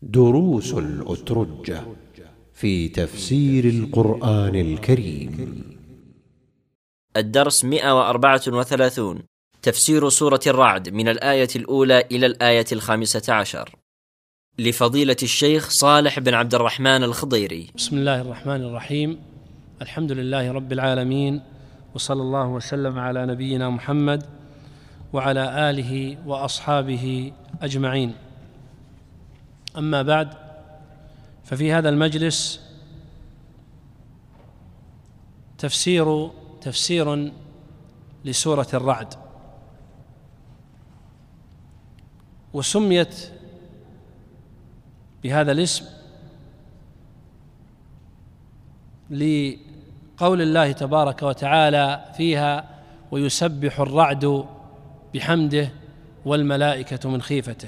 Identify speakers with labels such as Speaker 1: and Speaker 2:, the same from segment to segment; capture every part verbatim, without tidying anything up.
Speaker 1: دروس الأترجة في تفسير القرآن الكريم.
Speaker 2: الدرس مئة وأربعة وثلاثون، تفسير سورة الرعد من الآية الأولى إلى الآية الخامسة عشر، لفضيلة الشيخ صالح بن عبد الرحمن الخضيري.
Speaker 3: بسم الله الرحمن الرحيم. الحمد لله رب العالمين، وصلى الله وسلم على نبينا محمد وعلى آله وأصحابه أجمعين. أما بعد، ففي هذا المجلس تفسير تفسير لسورة الرعد، وسميت بهذا الاسم لقول الله تبارك وتعالى فيها: ويسبح الرعد بحمده والملائكة من خيفته.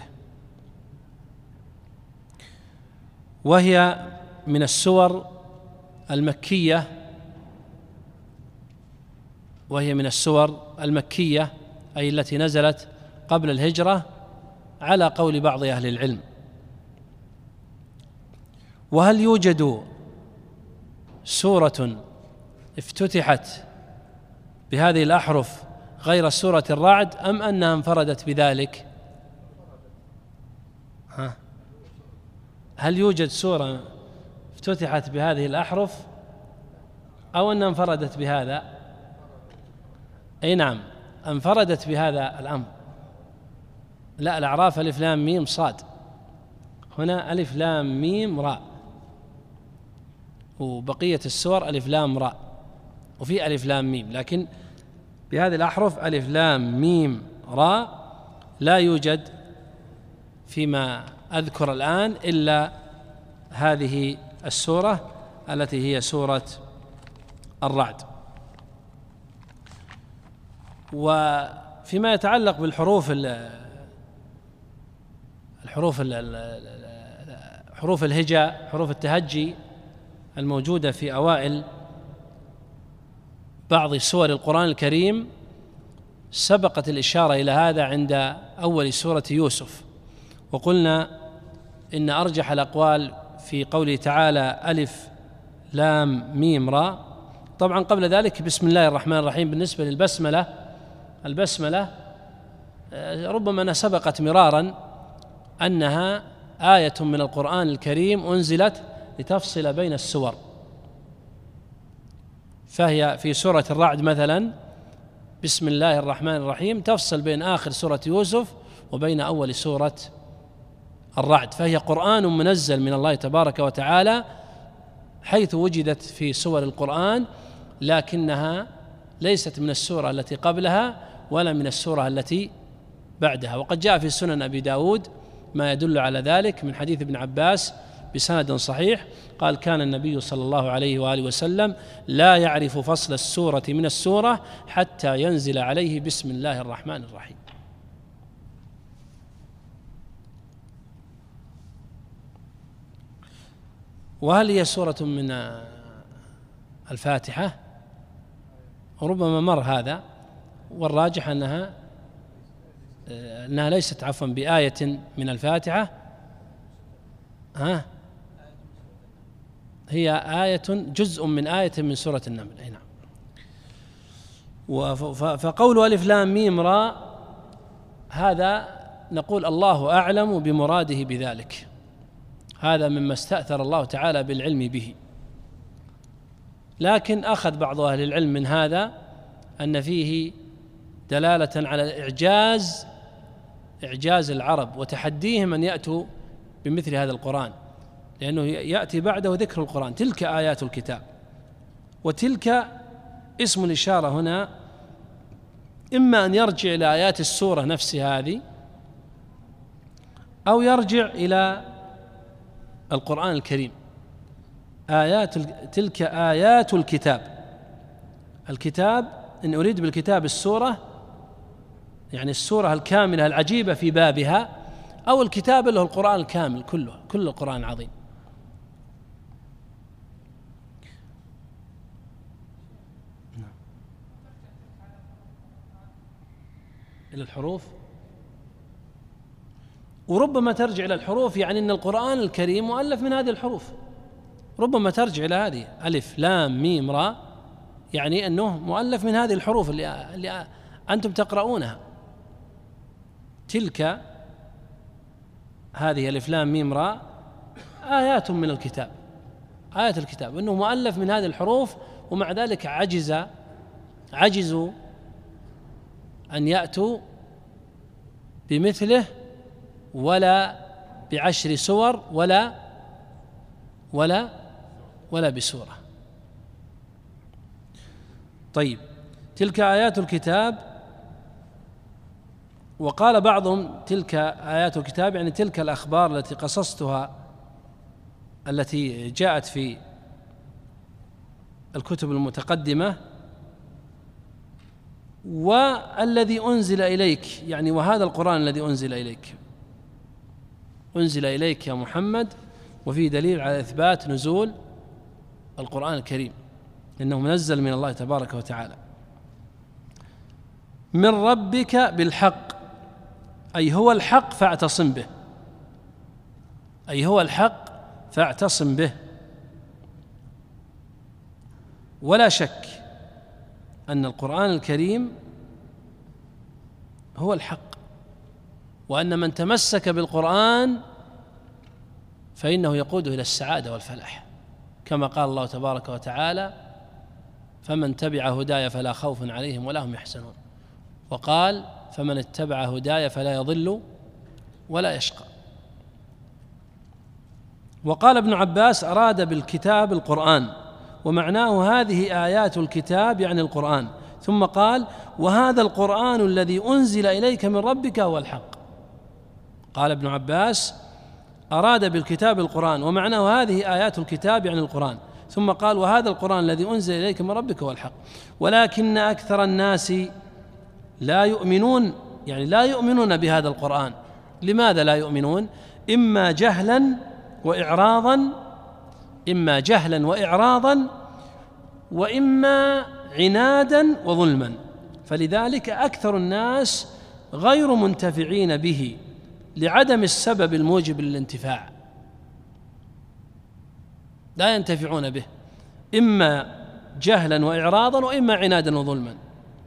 Speaker 3: وهي من السور المكية وهي من السور المكية أي التي نزلت قبل الهجرة على قول بعض أهل العلم. وهل يوجد سورة افتتحت بهذه الأحرف غير سورة الرعد، أم أنها انفردت بذلك؟ ها هل يوجد سورة افتتحت بهذه الأحرف أو أنها انفردت بهذا؟ أي نعم، انفردت بهذا الأمر. لا، الأعراف ألف لام ميم صاد، هنا ألف لام ميم راء، وبقية السور ألف لام راء، وفي ألف لام ميم، لكن بهذه الأحرف ألف لام ميم راء لا يوجد فيما أذكر الآن إلا هذه السورة التي هي سورة الرعد. وفيما يتعلق بالحروف الحروف حروف الهجاء، حروف التهجي الموجودة في أوائل بعض سور القرآن الكريم، سبقت الإشارة إلى هذا عند أول سورة يوسف، وقلنا إن أرجح الأقوال في قوله تعالى ألف لام ميم راء. طبعا قبل ذلك بسم الله الرحمن الرحيم. بالنسبة للبسملة، البسملة ربما أنها سبقت مرارا أنها آية من القرآن الكريم أنزلت لتفصل بين السور، فهي في سورة الرعد مثلا بسم الله الرحمن الرحيم تفصل بين آخر سورة يوسف وبين أول سورة الرعد، فهي قرآن منزل من الله تبارك وتعالى حيث وجدت في سور القرآن، لكنها ليست من السورة التي قبلها ولا من السورة التي بعدها. وقد جاء في سنن أبي داود ما يدل على ذلك من حديث ابن عباس بسند صحيح، قال: كان النبي صلى الله عليه وآله وسلم لا يعرف فصل السورة من السورة حتى ينزل عليه بسم الله الرحمن الرحيم. وهل هي سورة من الفاتحة؟ ربما مر هذا، والراجح أنها أنها ليست عفوا بآية من الفاتحة، ها هي آية جزء من آية من سورة النمل. أي نعم. فقول ألف لام ميم راء هذا نقول الله أعلم بمراده بذلك، هذا مما استأثر الله تعالى بالعلم به، لكن أخذ بعض أهل العلم من هذا أن فيه دلالة على إعجاز إعجاز العرب وتحديهم أن يأتوا بمثل هذا القرآن، لأنه يأتي بعده ذكر القرآن، تلك آيات الكتاب. وتلك اسم الإشارة هنا إما أن يرجع إلى آيات السورة نفسها هذه، أو يرجع إلى القرآن الكريم. آيات تلك آيات الكتاب، الكتاب إن أريد بالكتاب السورة، يعني السورة الكاملة العجيبة في بابها، أو الكتاب اللي هو القرآن الكامل كله، كل القرآن العظيم. إلى الحروف وربما ترجع إلى الحروف، يعني أن القرآن الكريم مؤلف من هذه الحروف، ربما ترجع إلى هذه ألف لام ميم را، يعني أنه مؤلف من هذه الحروف اللي, اللي أنتم تقرؤونها. تلك هذه ألف لام ميم را آيات من الكتاب، آيات الكتاب، أنه مؤلف من هذه الحروف، ومع ذلك عجز عجزوا أن يأتوا بمثله ولا بعشر سور ولا ولا ولا بسورة. طيب، تلك آيات الكتاب. وقال بعضهم تلك آيات الكتاب يعني تلك الأخبار التي قصصتها التي جاءت في الكتب المتقدمة، والذي أنزل إليك، يعني وهذا القرآن الذي أنزل إليك أنزل إليك يا محمد، وفيه دليل على إثبات نزول القرآن الكريم، إنه منزل من الله تبارك وتعالى. من ربك بالحق، أي هو الحق فاعتصم به، أي هو الحق فاعتصم به. ولا شك أن القرآن الكريم هو الحق، وأن من تمسك بالقرآن فإنه يقوده إلى السعادة والفلاح، كما قال الله تبارك وتعالى: فمن تبع هداي فلا خوف عليهم ولا هم يحزنون. وقال: فمن اتبع هداي فلا يضل ولا يشقى. وقال ابن عباس: أراد بالكتاب القرآن، ومعناه هذه آيات الكتاب يعني القرآن. ثم قال: وهذا القرآن الذي أنزل إليك من ربك هو الحق. قال ابن عباس: أراد بالكتاب القرآن، ومعناه هذه آيات الكتاب يعني القرآن. ثم قال: وهذا القرآن الذي أنزل إليك من ربك هو الحق، ولكن أكثر الناس لا يؤمنون، يعني لا يؤمنون بهذا القرآن. لماذا لا يؤمنون؟ إما جهلا وإعراضا إما جهلا وإعراضا وإما عنادا وظلما، فلذلك أكثر الناس غير منتفعين به لعدم السبب الموجب للانتفاع، لا ينتفعون به، إما جهلا وإعراضا وإما عنادا وظلما.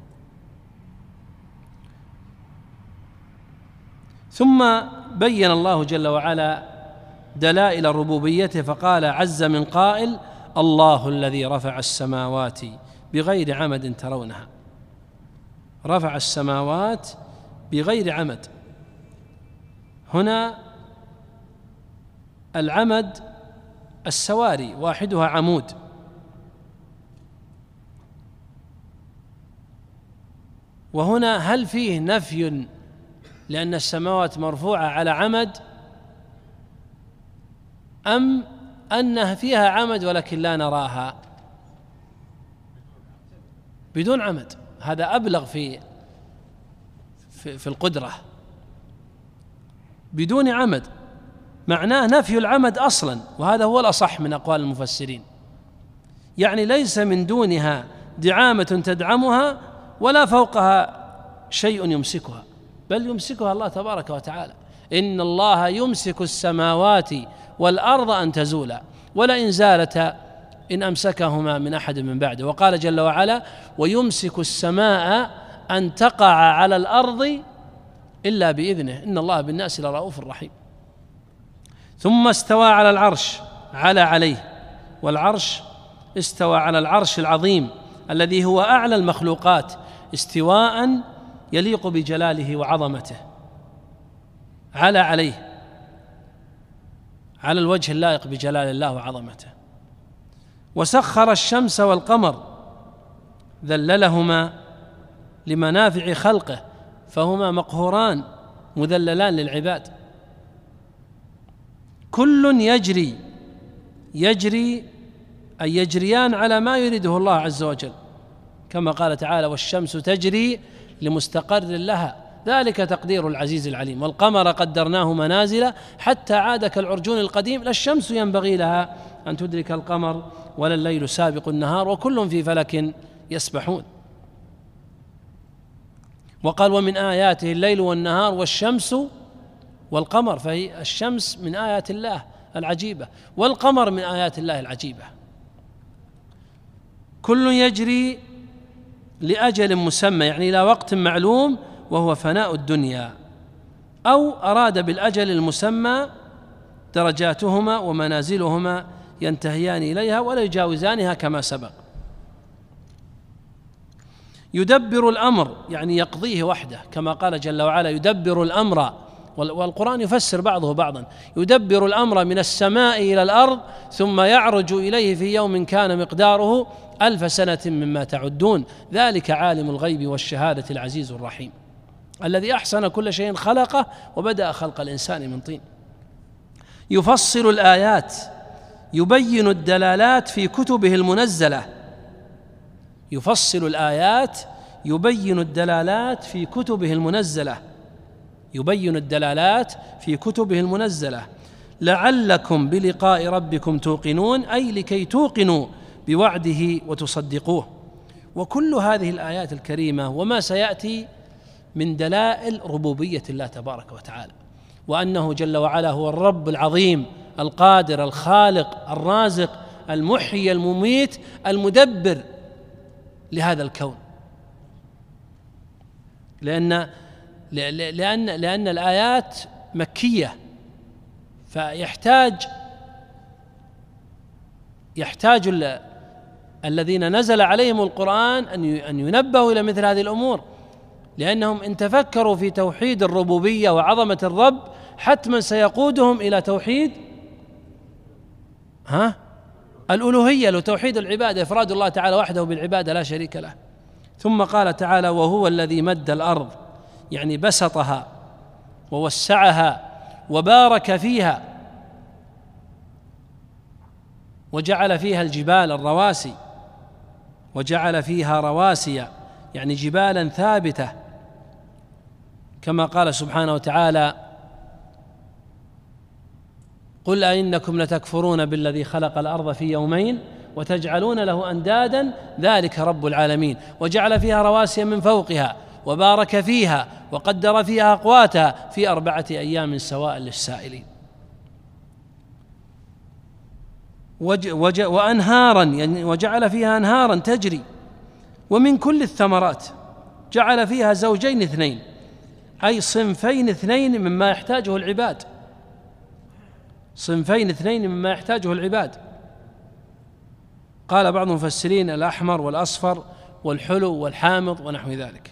Speaker 3: ثم بين الله جل وعلا دلائل ربوبيته فقال عز من قائل: الله الذي رفع السماوات بغير عمد ترونها. رفع السماوات بغير عمد، هنا العمد السواري واحدها عمود، وهنا هل فيه نفي لأن السماوات مرفوعة على عمد، أم أنها فيها عمد ولكن لا نراها بدون عمد؟ هذا أبلغ في في, في القدرة. بدون عمد معناه نفي العمد أصلا، وهذا هو الأصح من أقوال المفسرين، يعني ليس من دونها دعامة تدعمها ولا فوقها شيء يمسكها، بل يمسكها الله تبارك وتعالى. إن الله يمسك السماوات والأرض أن تزولا ولئن زالتا إن أمسكهما من أحد من بعده. وقال جل وعلا: ويمسك السماء أن تقع على الأرض إلا بإذنه إن الله بالناس لرؤوف رحيم. ثم استوى على العرش، على عليه، والعرش استوى على العرش العظيم الذي هو أعلى المخلوقات استواء يليق بجلاله وعظمته، على عليه على الوجه اللائق بجلال الله وعظمته. وسخر الشمس والقمر ذللهما لمنافع خلقه، فهما مقهوران مذللان للعباد. كل يجري يجري أي يجريان على ما يريده الله عز وجل، كما قال تعالى: والشمس تجري لمستقر لها ذلك تقدير العزيز العليم. والقمر قدرناه منازل حتى عاد كالعرجون القديم، لا الشمس ينبغي لها أن تدرك القمر ولا الليل سابق النهار وكل في فلك يسبحون. وقال: ومن آياته الليل والنهار والشمس والقمر، فهي الشمس من آيات الله العجيبة والقمر من آيات الله العجيبة. كل يجري لأجل مسمى، يعني إلى وقت معلوم وهو فناء الدنيا، أو أراد بالأجل المسمى درجاتهما ومنازلهما ينتهيان إليها ولا يجاوزانها كما سبق. يدبر الأمر يعني يقضيه وحده، كما قال جل وعلا يدبر الأمر، والقرآن يفسر بعضه بعضا. يدبر الأمر من السماء إلى الأرض ثم يعرج إليه في يوم كان مقداره ألف سنة مما تعدون، ذلك عالم الغيب والشهادة العزيز الرحيم الذي أحسن كل شيء خلقه وبدأ خلق الإنسان من طين. يفصل الآيات يبين الدلالات في كتبه المنزلة. يفصل الآيات يبين الدلالات في كتبه المنزلة يبين الدلالات في كتبه المنزلة لعلكم بلقاء ربكم توقنون، أي لكي توقنوا بوعده وتصدقوه. وكل هذه الآيات الكريمة وما سيأتي من دلائل ربوبية الله تبارك وتعالى، وأنه جل وعلا هو الرب العظيم القادر الخالق الرازق المحيي المميت المدبر لهذا الكون. لأن لأن لأن الآيات مكية، فيحتاج يحتاج الذين نزل عليهم القرآن أن ينبهوا إلى مثل هذه الأمور، لأنهم إن تفكروا في توحيد الربوبية وعظمة الرب حتما سيقودهم إلى توحيد ها الألوهية وتوحيد العبادة، إفراد الله تعالى وحده بالعبادة لا شريك له. ثم قال تعالى وهو الذي مد الأرض، يعني بسطها ووسعها وبارك فيها وجعل فيها الجبال الرواسي وجعل فيها رواسي يعني جبالا ثابتة، كما قال سبحانه وتعالى قل أئنكم لتكفرون بالذي خلق الأرض في يومين وتجعلون له أندادا ذلك رب العالمين، وجعل فيها رواسي من فوقها وبارك فيها وقدر فيها أقواتها في أربعة أيام سواء للسائلين. وج وج وأنهارا يعني وجعل فيها أنهارا تجري، ومن كل الثمرات جعل فيها زوجين اثنين، أي صنفين اثنين مما يحتاجه العباد صنفين اثنين مما يحتاجه العباد. قال بعض المفسرين الأحمر والأصفر والحلو والحامض ونحو ذلك.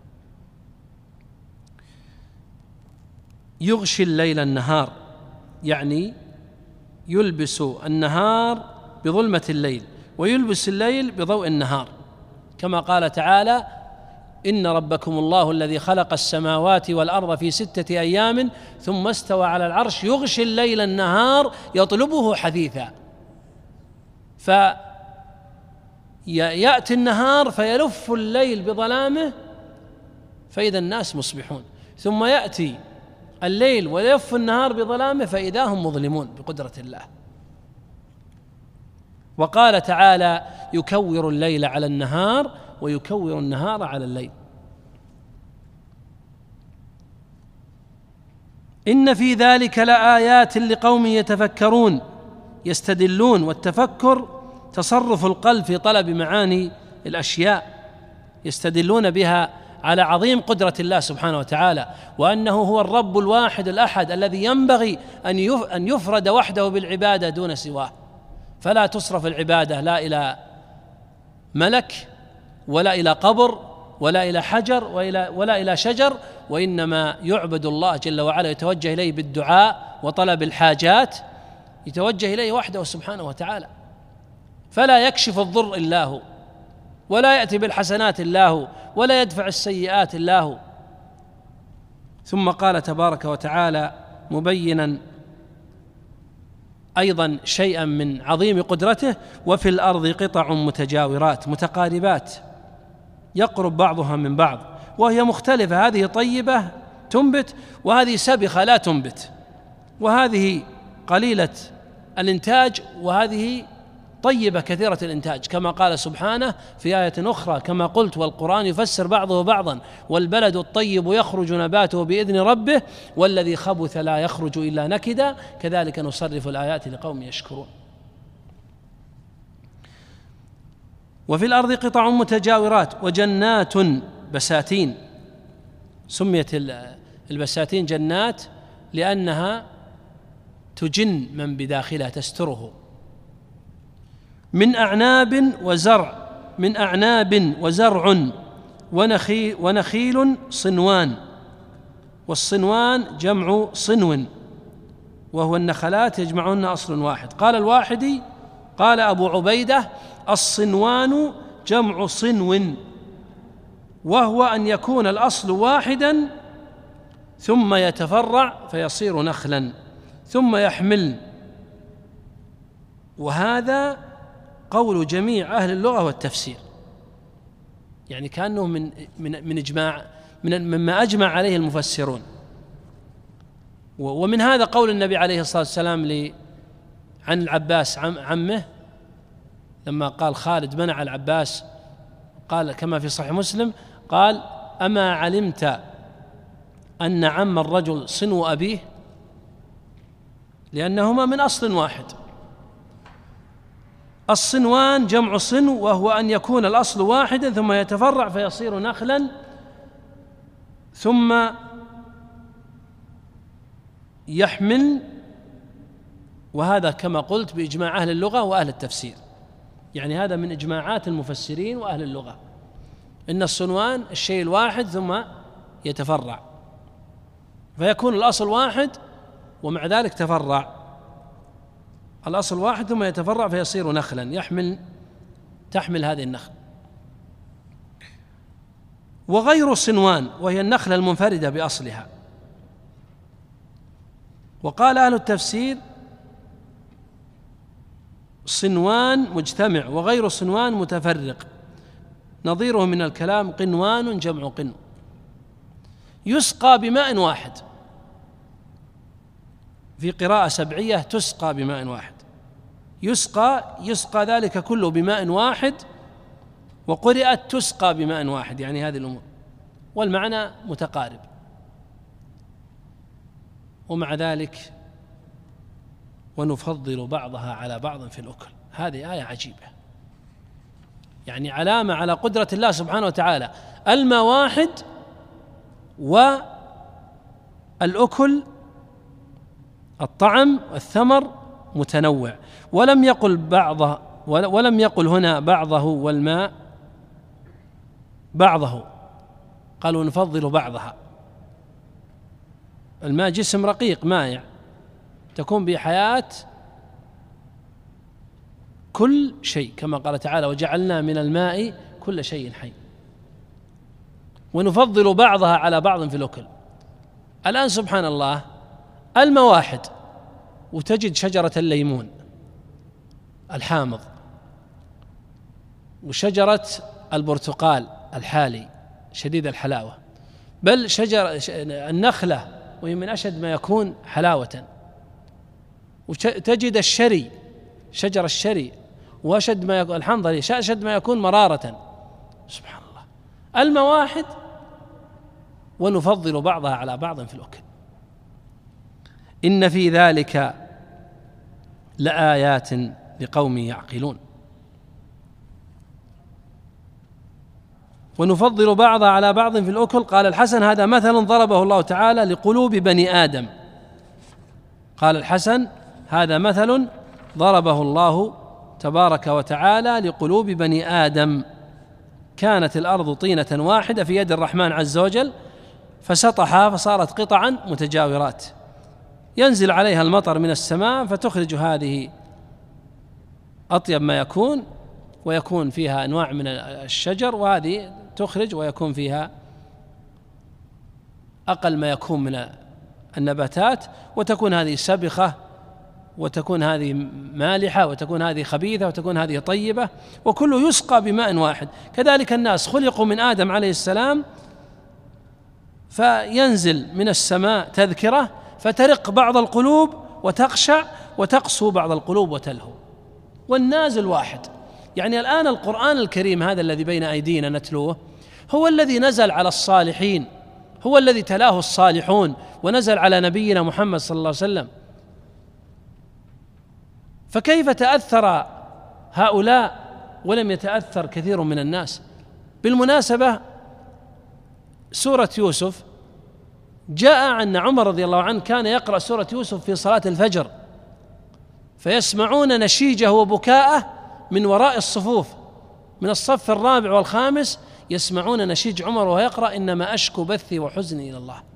Speaker 3: يغشي الليل النهار، يعني يلبس النهار بظلمة الليل ويلبس الليل بضوء النهار، كما قال تعالى إن ربكم الله الذي خلق السماوات والأرض في ستة أيام ثم استوى على العرش يغشي الليل النهار يطلبه حثيثا. فيأتي النهار فيلف الليل بظلامه فإذا الناس مصبحون، ثم يأتي الليل ويلف النهار بظلامه فإذا هم مظلمون بقدرة الله. وقال تعالى يكور الليل على النهار ويكور النهار على الليل. إن في ذلك لآيات لقوم يتفكرون يستدلون، والتفكر تصرف القلب في طلب معاني الأشياء، يستدلون بها على عظيم قدرة الله سبحانه وتعالى، وأنه هو الرب الواحد الأحد الذي ينبغي أن يفرد وحده بالعبادة دون سواه، فلا تصرف العبادة لا إلى ملك ولا إلى قبر ولا إلى حجر ولا إلى شجر، وإنما يعبد الله جل وعلا، يتوجه إليه بالدعاء وطلب الحاجات، يتوجه إليه وحده سبحانه وتعالى، فلا يكشف الضر إلا هو، ولا يأتي بالحسنات إلا هو، ولا يدفع السيئات إلا هو. ثم قال تبارك وتعالى مبينا أيضا شيئا من عظيم قدرته وفي الأرض قطع متجاورات متقاربات يقرب بعضها من بعض وهي مختلفة، هذه طيبة تنبت وهذه سبخة لا تنبت، وهذه قليلة الإنتاج وهذه طيبة كثيرة الإنتاج، كما قال سبحانه في آية أخرى: كما قلت والقرآن يفسر بعضه بعضا، والبلد الطيب يخرج نباته بإذن ربه والذي خبث لا يخرج إلا نكدا كذلك نصرف الآيات لقوم يشكرون. وفي الأرض قطع متجاورات وجنات بساتين. سميت البساتين جنات لأنها تجن من بداخلها، تستره. من أعناب وزرع من أعناب وزرع ونخيل, ونخيل صنوان، والصنوان جمع صنو وهو النخلات يجمعهن أصل واحد. قال الواحدي قال أبو عبيدة: الصنوان جمع صنو، وهو أن يكون الأصل واحدا ثم يتفرع فيصير نخلا ثم يحمل. وهذا قول جميع أهل اللغة والتفسير، يعني كأنه من من من إجماع من مما أجمع عليه المفسرون. ومن هذا قول النبي عليه الصلاة والسلام لي عن العباس عمه لما قال خالد منع العباس، قال كما في صحيح مسلم قال: أما علمت أن عم الرجل صنو أبيه؟ لأنهما من أصل واحد. الصنوان جمع صنو، وهو أن يكون الأصل واحدا ثم يتفرع فيصير نخلا ثم يحمل. وهذا كما قلت بإجماع أهل اللغة وأهل التفسير، يعني هذا من إجماعات المفسرين وأهل اللغة، إن الصنوان الشيء الواحد ثم يتفرع، فيكون الأصل واحد ومع ذلك تفرع، الأصل واحد ثم يتفرع فيصير نخلا يحمل تحمل هذه النخل. وغير صنوان وهي النخلة المنفردة بأصلها. وقال أهل التفسير: صنوان مجتمع وغير صنوان متفرق، نظيره من الكلام قنوان جمع قنو. يسقى بماء واحد، في قراءة سبعية تسقى بماء واحد، يسقى يسقى ذلك كله بماء واحد، وقرئت تسقى بماء واحد، يعني هذه الأمور والمعنى متقارب. ومع ذلك ونفضل بعضها على بعض في الأكل. هذه آية عجيبة، يعني علامة على قدرة الله سبحانه وتعالى. الماء واحد والأكل الطعم والثمر متنوع، ولم يقل بعضه ولم يقل هنا بعضه والماء بعضه، قالوا نفضل بعضها. الماء جسم رقيق مائع تكون به حياة كل شيء، كما قال تعالى: وجعلنا من الماء كل شيء حي. ونفضل بعضها على بعض في الأكل. الآن سبحان الله الماء واحد وتجد شجرة الليمون الحامض وشجرة البرتقال الحالي شديد الحلاوة، بل شجر النخلة وهي من أشد ما يكون حلاوة، وتجد الشري شجر الشري وأشد ما يكون الحنظلي أشد ما يكون مرارة. سبحان الله، الماء واحد ونفضل بعضها على بعض في الأكل. إن في ذلك لآيات لقوم يعقلون. ونفضل بعضها على بعض في الأكل. قال الحسن: هذا مثل ضربه الله تعالى لقلوب بني آدم. قال الحسن: هذا مثل ضربه الله تبارك وتعالى لقلوب بني آدم. كانت الأرض طينة واحدة في يد الرحمن عز وجل فسطحها فصارت قطعا متجاورات، ينزل عليها المطر من السماء فتخرج هذه أطيب ما يكون، ويكون فيها أنواع من الشجر، وهذه تخرج ويكون فيها أقل ما يكون من النباتات، وتكون هذه سبخة وتكون هذه مالحة وتكون هذه خبيثة وتكون هذه طيبة، وكله يسقى بماء واحد. كذلك الناس خلقوا من آدم عليه السلام، فينزل من السماء تذكرة فترق بعض القلوب وتخشع، وتقسو بعض القلوب وتلهو. والنازل واحد. يعني الآن القرآن الكريم هذا الذي بين أيدينا نتلوه هو الذي نزل على الصالحين، هو الذي تلاه الصالحون ونزل على نبينا محمد صلى الله عليه وسلم. فكيف تأثر هؤلاء ولم يتأثر كثير من الناس؟ بالمناسبة سورة يوسف جاء أن عمر رضي الله عنه كان يقرأ سورة يوسف في صلاة الفجر، فيسمعون نشيجه وبكاءه من وراء الصفوف، من الصف الرابع والخامس يسمعون نشيج عمر وهو يقرأ إنما أشكو بثي وحزني إلى الله.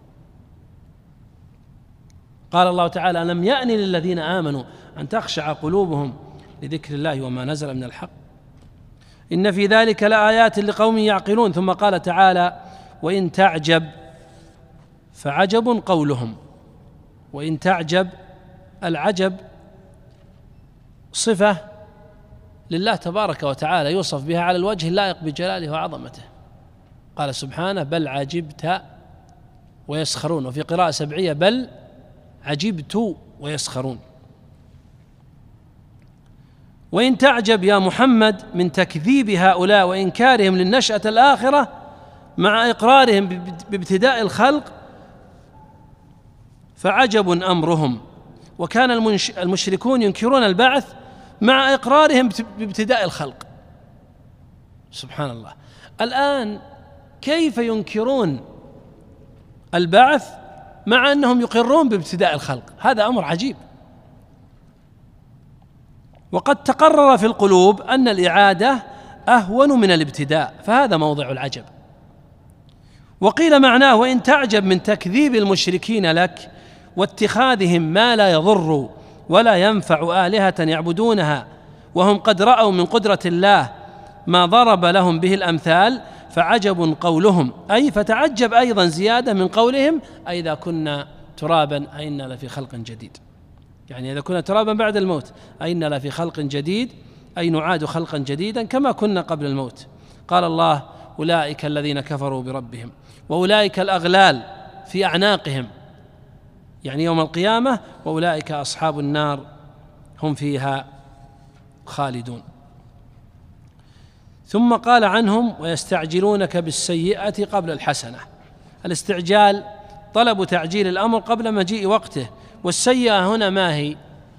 Speaker 3: قال الله تعالى: ألم يأن للذين آمنوا أن تخشع قلوبهم لذكر الله وما نزل من الحق إن في ذلك لآيات لقوم يعقلون. ثم قال تعالى: وإن تعجب فعجب قولهم. وإن تعجب، العجب صفة لله تبارك وتعالى يوصف بها على الوجه اللائق بجلاله وعظمته. قال سبحانه: بل عجبت ويسخرون، وفي قراءة سبعية: بل عجبت ويسخرون. وإن تعجب يا محمد من تكذيب هؤلاء وإنكارهم للنشأة الآخرة مع إقرارهم بابتداء الخلق فعجب أمرهم. وكان المشركون ينكرون البعث مع إقرارهم بابتداء الخلق. سبحان الله. الآن كيف ينكرون البعث مع أنهم يقرون بابتداء الخلق؟ هذا أمر عجيب. وقد تقرر في القلوب أن الإعادة أهون من الابتداء، فهذا موضع العجب. وقيل معناه: وإن تعجب من تكذيب المشركين لك واتخاذهم ما لا يضر ولا ينفع آلهة يعبدونها وهم قد رأوا من قدرة الله ما ضرب لهم به الأمثال فعجب قولهم، أي فتعجب أيضا زيادة من قولهم: أي إذا كنا ترابا أئنا لفي خلق جديد. يعني إذا كنا ترابا بعد الموت أئنا لفي خلق جديد، أي نعاد خلقا جديدا كما كنا قبل الموت. قال الله: أولئك الذين كفروا بربهم وأولئك الأغلال في أعناقهم، يعني يوم القيامة، وأولئك أصحاب النار هم فيها خالدون. ثم قال عنهم: ويستعجلونك بالسيئة قبل الحسنة. الاستعجال طلب تعجيل الأمر قبل مجيء وقته، والسيئة هنا ما هي؟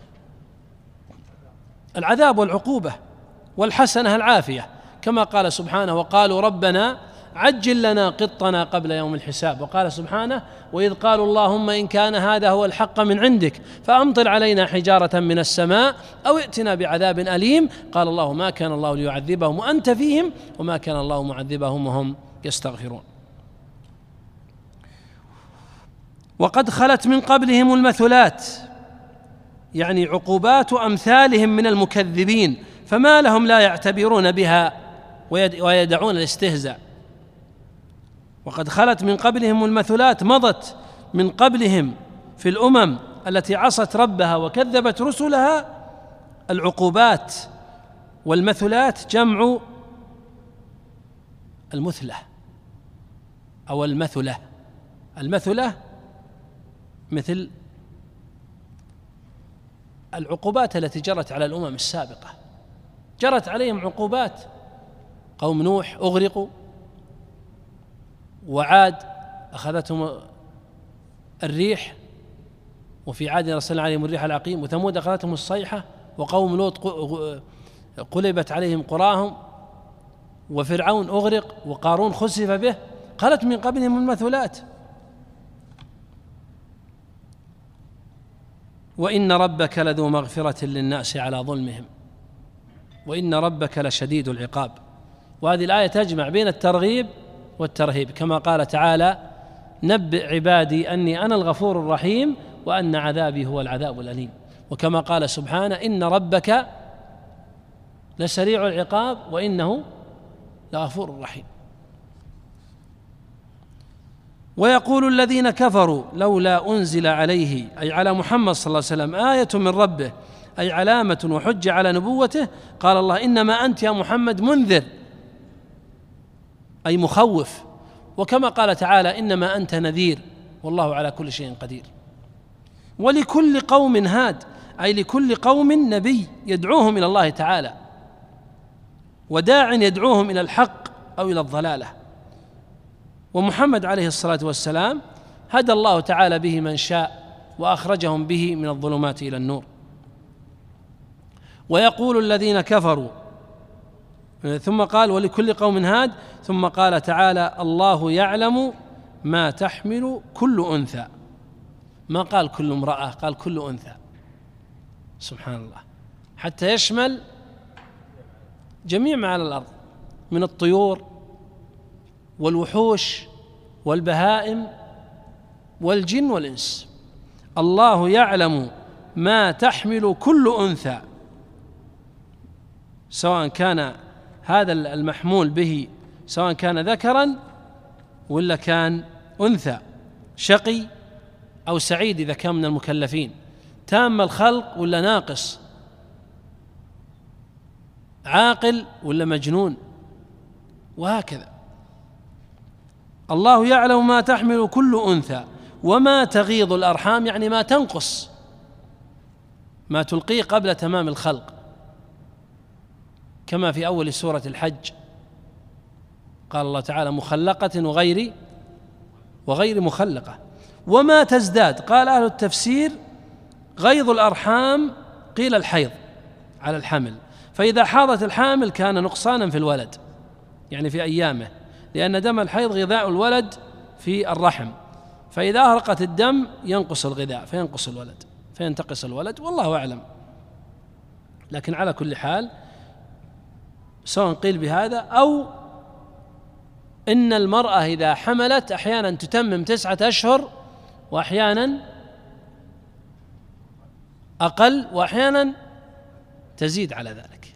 Speaker 3: العذاب والعقوبة، والحسنة العافية، كما قال سبحانه: وقالوا ربنا عجل لنا قطنا قبل يوم الحساب. وقال سبحانه: وإذ قالوا اللهم إن كان هذا هو الحق من عندك فأمطر علينا حجارة من السماء أو ائتنا بعذاب أليم. قال الله: ما كان الله ليعذبهم وأنت فيهم وما كان الله معذبهم وهم يستغفرون. وقد خلت من قبلهم المثلات، يعني عقوبات أمثالهم من المكذبين، فما لهم لا يعتبرون بها ويدعون الاستهزاء. وقد خلت من قبلهم المثلات، مضت من قبلهم في الأمم التي عصت ربها وكذبت رسلها العقوبات. والمثلات جمع المثلة أو المثلة. المثلة مثل العقوبات التي جرت على الأمم السابقة، جرت عليهم عقوبات. قوم نوح أغرقوا، وعاد أخذتهم الريح، وفي عاد أرسلنا عليهم الريح العقيم، وثمود أخذتهم الصيحة، وقوم لوط قلبت عليهم قراهم، وفرعون أغرق، وقارون خسف به. خلت من قبلهم المثلات. وإن ربك لذو مغفرة للناس على ظلمهم وإن ربك لشديد العقاب. وهذه الآية تجمع بين الترغيب والترهيب، كما قال تعالى: نبئ عبادي أني أنا الغفور الرحيم وأن عذابي هو العذاب الأليم. وكما قال سبحانه: إن ربك لسريع العقاب وإنه لغفور رحيم. ويقول الذين كفروا لولا أنزل عليه، أي على محمد صلى الله عليه وسلم، آية من ربه، أي علامة وحجة على نبوته. قال الله: إنما أنت يا محمد منذر، أي مخوف. وكما قال تعالى: إنما أنت نذير والله على كل شيء قدير. ولكل قوم هاد، أي لكل قوم نبي يدعوهم إلى الله تعالى، وداع يدعوهم إلى الحق أو إلى الضلالة. ومحمد عليه الصلاة والسلام هدى الله تعالى به من شاء وأخرجهم به من الظلمات إلى النور. ويقول الذين كفروا، ثم قال ولكل قوم هاد، ثم قال تعالى الله يعلم ما تحمل كل أنثى، ما قال كل امرأة، قال كل أنثى، سبحان الله، حتى يشمل جميع ما على الأرض من الطيور والوحوش والبهائم والجن والإنس. الله يعلم ما تحمل كل أنثى، سواء كان هذا المحمول به سواء كان ذكرا ولا كان أنثى، شقي أو سعيد إذا كان من المكلفين، تام الخلق ولا ناقص، عاقل ولا مجنون، وهكذا. الله يعلم ما تحمل كل أنثى وما تغيض الأرحام، يعني ما تنقص، ما تلقيه قبل تمام الخلق، كما في أول سورة الحج قال الله تعالى مخلقة وغير وغير مخلقة. وما تزداد، قال أهل التفسير غيض الأرحام قيل الحيض على الحمل، فإذا حاضت الحامل كان نقصانا في الولد، يعني في أيامه، لأن دم الحيض غذاء الولد في الرحم، فإذا أهرقت الدم ينقص الغذاء فينقص الولد فينتقص الولد، والله أعلم. لكن على كل حال سواء قيل بهذا أو إن المرأة إذا حملت أحيانا تتمم تسعة أشهر وأحيانا أقل وأحيانا تزيد على ذلك.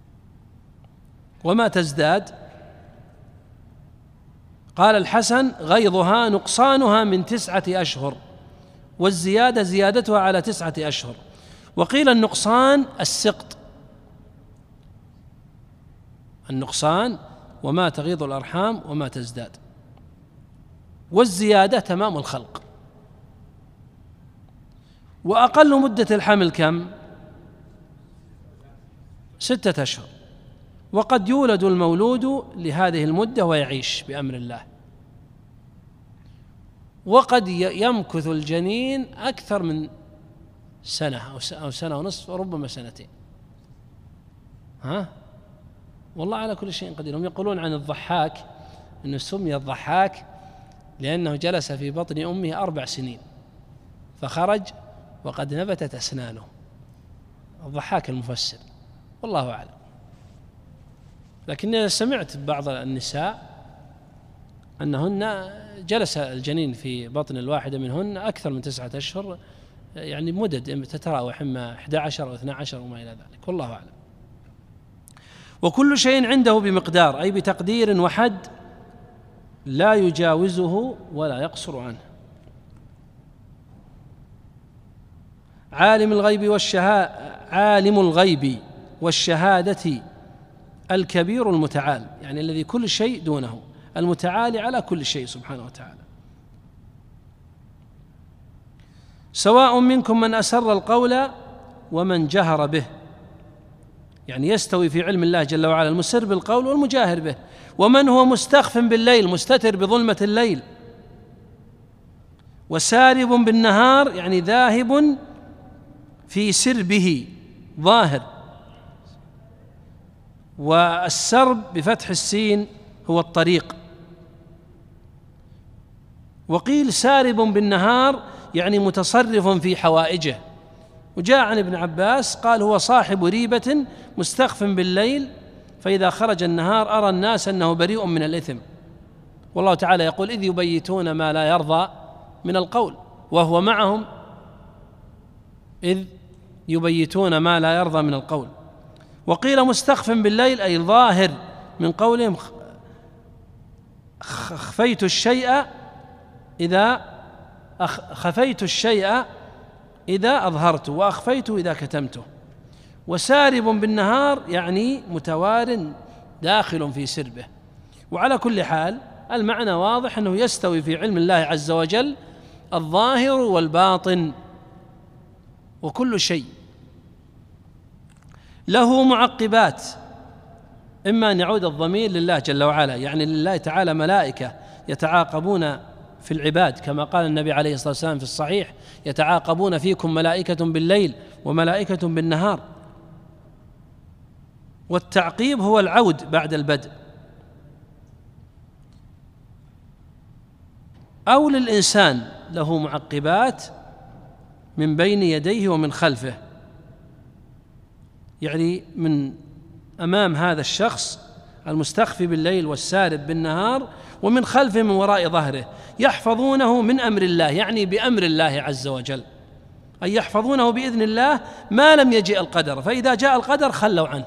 Speaker 3: وما تزداد، قال الحسن غيضها نقصانها من تسعة أشهر، والزيادة زيادتها على تسعة أشهر. وقيل النقصان السقط، النقصان وما تغيض الأرحام وما تزداد، والزيادة تمام الخلق. وأقل مدة الحمل كم؟ ستة أشهر، وقد يولد المولود لهذه المدة ويعيش بأمر الله، وقد يمكث الجنين أكثر من سنة أو سنة ونصف وربما سنتين. ها؟ والله على كل شيء قدير. هم يقولون عن الضحاك أنه سمي الضحاك لأنه جلس في بطن أمه أربع سنين فخرج وقد نبتت أسنانه، الضحاك المفسر، والله أعلم. لكن سمعت بعض النساء أنهن جلس الجنين في بطن الواحدة منهن أكثر من تسعة أشهر، يعني مدد تتراوح إما أحد عشر أو اثني عشر وما إلى ذلك، والله أعلم. وكل شيء عنده بمقدار، أي بتقدير وحد لا يجاوزه ولا يقصر عنه. عالم الغيب والشهادة، عالم الغيب والشهادة الكبير المتعال، يعني الذي كل شيء دونه، المتعالي على كل شيء سبحانه وتعالى. سواء منكم من أسر القول ومن جهر به، يعني يستوي في علم الله جل وعلا المسر بالقول والمجاهر به، ومن هو مستخف بالليل مستتر بظلمة الليل، وسارب بالنهار يعني ذاهب في سربه ظاهر. والسرب بفتح السين هو الطريق. وقيل سارب بالنهار يعني متصرف في حوائجه. وجاء عن ابن عباس قال هو صاحب ريبة مستخف بالليل، فإذا خرج النهار أرى الناس أنه بريء من الإثم. والله تعالى يقول إذ يبيتون ما لا يرضى من القول وهو معهم إذ يبيتون ما لا يرضى من القول. وقيل مستخف بالليل أي ظاهر من قولهم خفيت الشيء إذا خفيت الشيء إذا أظهرته وأخفيته إذا كتمته. وسارب بالنهار يعني متوار داخل في سربه. وعلى كل حال المعنى واضح أنه يستوي في علم الله عز وجل الظاهر والباطن، وكل شيء له معقبات، إما أن يعود الضمير لله جل وعلا، يعني لله تعالى ملائكة يتعاقبون في العباد، كما قال النبي عليه الصلاة والسلام في الصحيح: يتعاقبون فيكم ملائكة بالليل وملائكة بالنهار. والتعقيب هو العود بعد البدء. أو للإنسان له معقبات من بين يديه ومن خلفه، يعني من أمام هذا الشخص المستخفي بالليل والسارب بالنهار، ومن خلفه من وراء ظهره، يحفظونه من أمر الله، يعني بأمر الله عز وجل، أي يحفظونه بإذن الله ما لم يجئ القدر، فإذا جاء القدر خلوا عنه،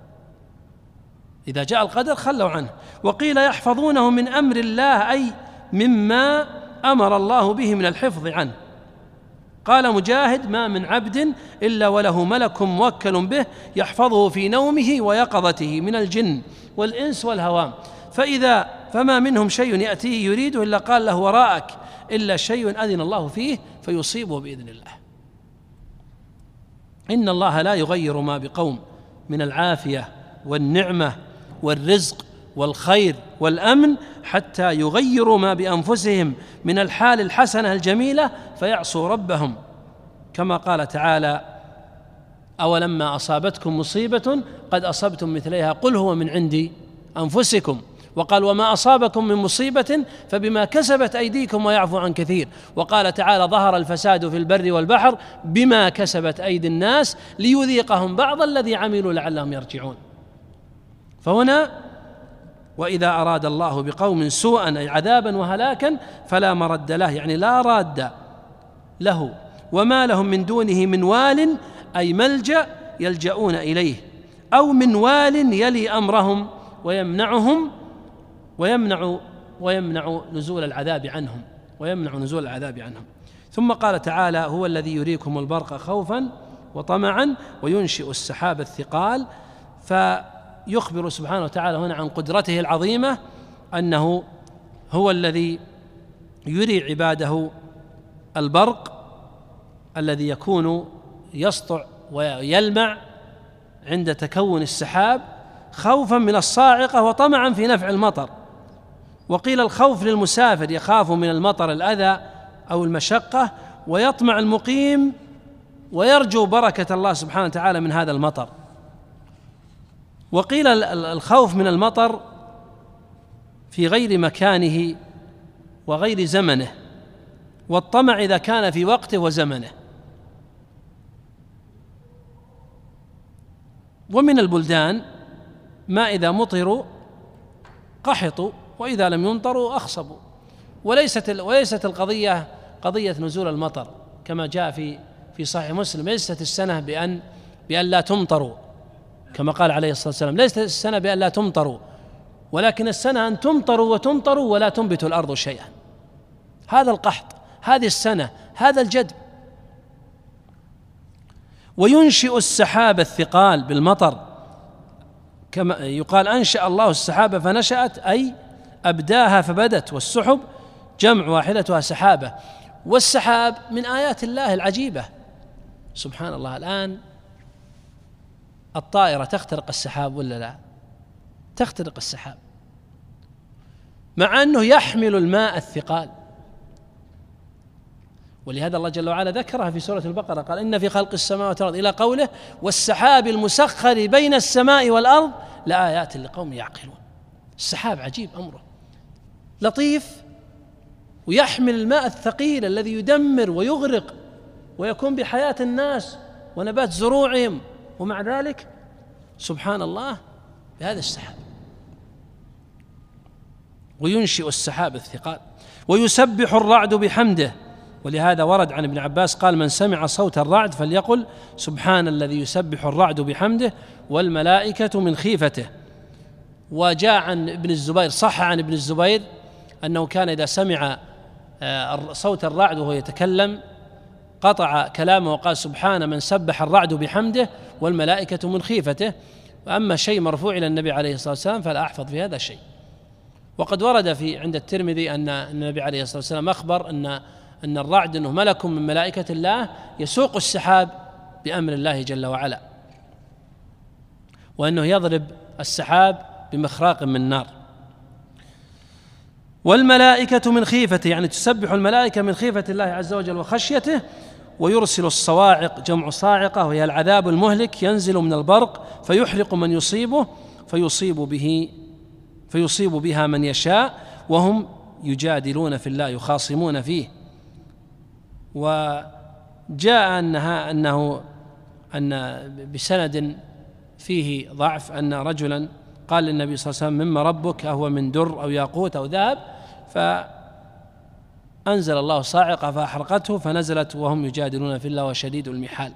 Speaker 3: إذا جاء القدر خلوا عنه. وقيل يحفظونه من أمر الله أي مما أمر الله به من الحفظ عنه. قال مجاهد: ما من عبد إلا وله ملك موكل به يحفظه في نومه ويقظته من الجن والإنس والهوام، فإذا فما منهم شيء يأتيه يريده إلا قال له وراءك إلا شيء أذن الله فيه فيصيبه بإذن الله. إن الله لا يغير ما بقوم من العافية والنعمة والرزق والخير والأمن حتى يغيروا ما بأنفسهم من الحال الحسنة الجميلة فيعصوا ربهم، كما قال تعالى: أولما أصابتكم مصيبة قد أصبتم مثليها قل هو من عند أنفسكم، وقال: وما أصابكم من مصيبة فبما كسبت أيديكم ويعفو عن كثير، وقال تعالى: ظهر الفساد في البر والبحر بما كسبت أيدي الناس ليذيقهم بعض الذي عملوا لعلهم يرجعون. فهنا وإذا أراد الله بقوم سوءا أي عذابا وهلاكا فلا مرد له، يعني لا راد له، وما لهم من دونه من وال أي ملجأ يلجؤون إليه، أو من وال يلي أمرهم ويمنعهم ويمنع ويمنع نزول العذاب عنهم ويمنع نزول العذاب عنهم. ثم قال تعالى: هو الذي يريكم البرق خوفا وطمعا وينشئ السحاب الثقال. فيخبر سبحانه وتعالى هنا عن قدرته العظيمة، أنه هو الذي يري عباده البرق الذي يكون يسطع ويلمع عند تكون السحاب خوفا من الصاعقة وطمعا في نفع المطر. وقيل الخوف للمسافر يخاف من المطر الأذى أو المشقة، ويطمع المقيم ويرجو بركة الله سبحانه وتعالى من هذا المطر. وقيل الخوف من المطر في غير مكانه وغير زمنه، والطمع إذا كان في وقته وزمنه. ومن البلدان ما إذا مطروا قحطوا وإذا لم يمطروا أخصبوا. وليست وليست القضية قضية نزول المطر كما جاء في في صحيح مسلم، ليست السنة بأن بأن لا تمطروا كما قال عليه الصلاة والسلام، ليست السنة بأن لا تمطروا، ولكن السنة أن تمطروا وتمطروا ولا تنبت الأرض شيئا. هذا القحط، هذه السنة، هذا الجدب. وينشئ السحاب الثقال بالمطر، كما يقال أنشأ الله السحابة فنشأت أي أبداها فبدت، والسحب جمع واحدتها سحابة. والسحاب من آيات الله العجيبة سبحان الله. الآن الطائرة تخترق السحاب ولا لا؟ تخترق السحاب، مع أنه يحمل الماء الثقال. ولهذا الله جل وعلا ذكرها في سورة البقرة، قال: إن في خلق السماوات والأرض، إلى قوله: والسحاب المسخر بين السماء والأرض لآيات لقوم يعقلون. السحاب عجيب أمره، لطيف، ويحمل الماء الثقيل الذي يدمر ويغرق ويكون بحياة الناس ونبات زروعهم، ومع ذلك سبحان الله بهذا السحاب. وينشئ السحاب الثقال. ويسبح الرعد بحمده، ولهذا ورد عن ابن عباس قال: من سمع صوت الرعد فليقل سبحان الذي يسبح الرعد بحمده والملائكة من خيفته. وجاء عن ابن الزبير، صح عن ابن الزبير أنه كان إذا سمع صوت الرعد وهو يتكلم قطع كلامه وقال: سبحان من سبح الرعد بحمده والملائكة من خيفته. وأما شيء مرفوع إلى النبي عليه الصلاة والسلام فلا أحفظ في هذا الشيء. وقد ورد في عند الترمذي أن النبي عليه الصلاة والسلام أخبر أن أن الرعد أنه ملك من ملائكة الله يسوق السحاب بأمر الله جل وعلا. وأنه يضرب السحاب بمخراق من نار. والملائكة من خيفته، يعني تسبح الملائكة من خيفة الله عز وجل وخشيته. ويرسل الصواعق، جمع صاعقة، وهي العذاب المهلك، ينزل من البرق فيحرق من يصيبه فيصيب به فيصيب بها من يشاء، وهم يجادلون في الله، يخاصمون فيه. وجاء أنها أنه أن بسند فيه ضعف أن رجلا قال للنبي صلى الله عليه وسلم: مما ربك؟ أهو من در أو ياقوت أو ذهب؟ فأنزل الله صاعقة فأحرقته، فنزلت وهم يجادلون في الله وشديد المحال.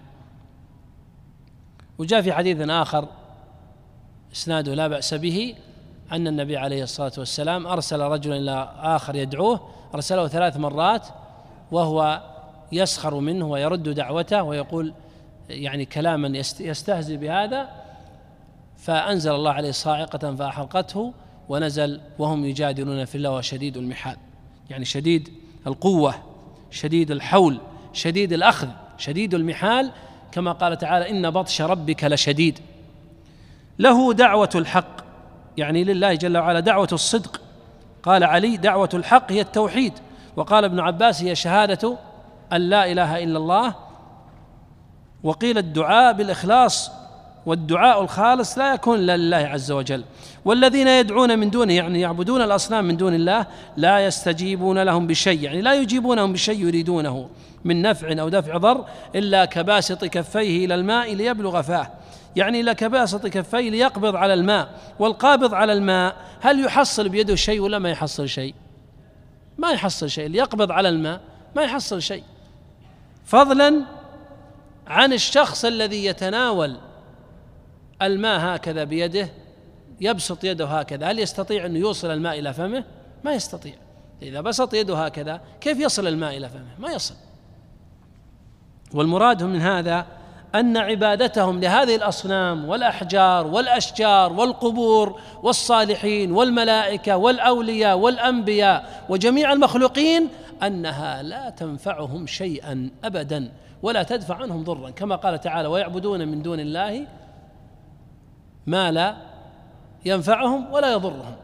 Speaker 3: وجاء في حديث آخر إسناده لا بأس به أن النبي عليه الصلاة والسلام أرسل رجلا إلى آخر يدعوه، أرسله ثلاث مرات وهو يسخر منه ويرد دعوته ويقول يعني كلاما يستهزئ بهذا، فأنزل الله عليه صاعقة فأحرقته، ونزل وهم يجادلون في الله وشديد المحال، يعني شديد القوة، شديد الحول، شديد الأخذ، شديد المحال، كما قال تعالى: إن بطش ربك لشديد. له دعوة الحق، يعني لله جل وعلا دعوة الصدق. قال علي: دعوة الحق هي التوحيد. وقال ابن عباس: هي شهادة أن لا إله إلا الله. وقيل الدعاء بالإخلاص، والدعاء الخالص لا يكون إلا لله عز وجل. والذين يدعون من دونه، يعني يعبدون الأصنام من دون الله، لا يستجيبون لهم بشيء، يعني لا يجيبونهم بشيء يريدونه من نفع أو دفع ضر، إلا كباسط كفيه إلى الماء ليبلغ فاه، يعني إلا كباسط كفيه ليقبض على الماء. والقابض على الماء هل يحصل بيده شيء ولا ما يحصل شيء؟ ما يحصل شيء. ليقبض على الماء ما يحصل شيء، فضلا عن الشخص الذي يتناول الماء هكذا بيده، يبسط يده هكذا، هل يستطيع أن يوصل الماء إلى فمه؟ ما يستطيع. إذا بسط يده هكذا كيف يصل الماء إلى فمه؟ ما يصل. والمراد من هذا أن عبادتهم لهذه الأصنام والأحجار والأشجار والقبور والصالحين والملائكة والأولياء والأنبياء وجميع المخلوقين أنها لا تنفعهم شيئا أبدا ولا تدفع عنهم ضرا، كما قال تعالى: ويعبدون من دون الله ما لا ينفعهم ولا يضرهم.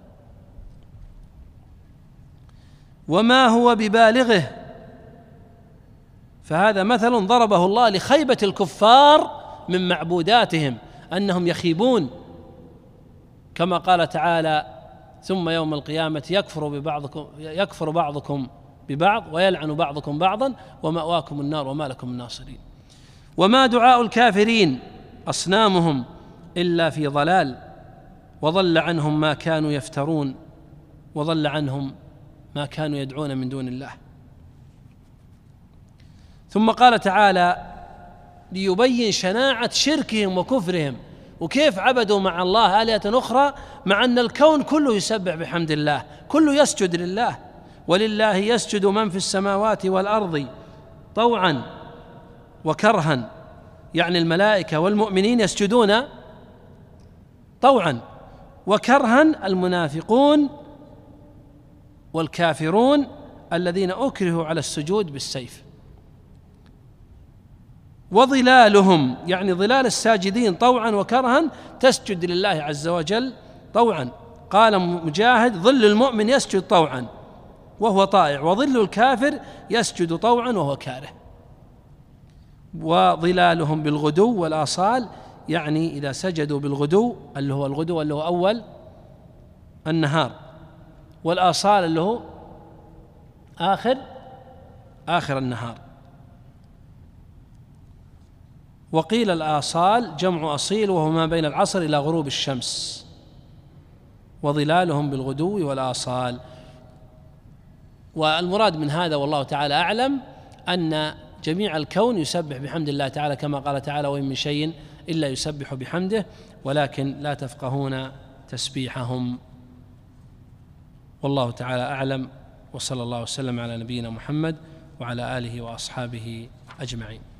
Speaker 3: وما هو ببالغه، فهذا مثل ضربه الله لخيبة الكفار من معبوداتهم، أنهم يخيبون، كما قال تعالى: ثم يوم القيامة يكفر ببعضكم يكفر بعضكم ببعض ويلعن بعضكم بعضا ومأواكم النار وما لكم من ناصرين. وما دعاء الكافرين أصنامهم إلا في ضلال، وضل عنهم ما كانوا يفترون، وضل عنهم ما كانوا يدعون من دون الله. ثم قال تعالى ليبين شناعة شركهم وكفرهم، وكيف عبدوا مع الله آلهة أخرى مع أن الكون كله يسبح بحمد الله، كله يسجد لله. ولله يسجد من في السماوات والأرض طوعا وكرها، يعني الملائكة والمؤمنين يسجدون طوعا، وكرها المنافقون والكافرون الذين أكرهوا على السجود بالسيف. وظلالهم، يعني ظلال الساجدين طوعا وكرها تسجد لله عز وجل طوعا. قال مجاهد: ظل المؤمن يسجد طوعا وهو طائع، وظل الكافر يسجد طوعا وهو كاره. وظلالهم بالغدو والآصال، يعني إذا سجدوا بالغدو اللي هو الغدو اللي هو أول النهار، والآصال اللي هو آخر آخر النهار. وقيل الآصال جمع أصيل وهو ما بين العصر إلى غروب الشمس. وظلالهم بالغدو والآصال. والمراد من هذا والله تعالى أعلم أن جميع الكون يسبح بحمد الله تعالى، كما قال تعالى: وإن من شيء إلا يسبح بحمده ولكن لا تفقهون تسبيحهم. والله تعالى أعلم، وصلى الله وسلم على نبينا محمد وعلى آله وأصحابه أجمعين.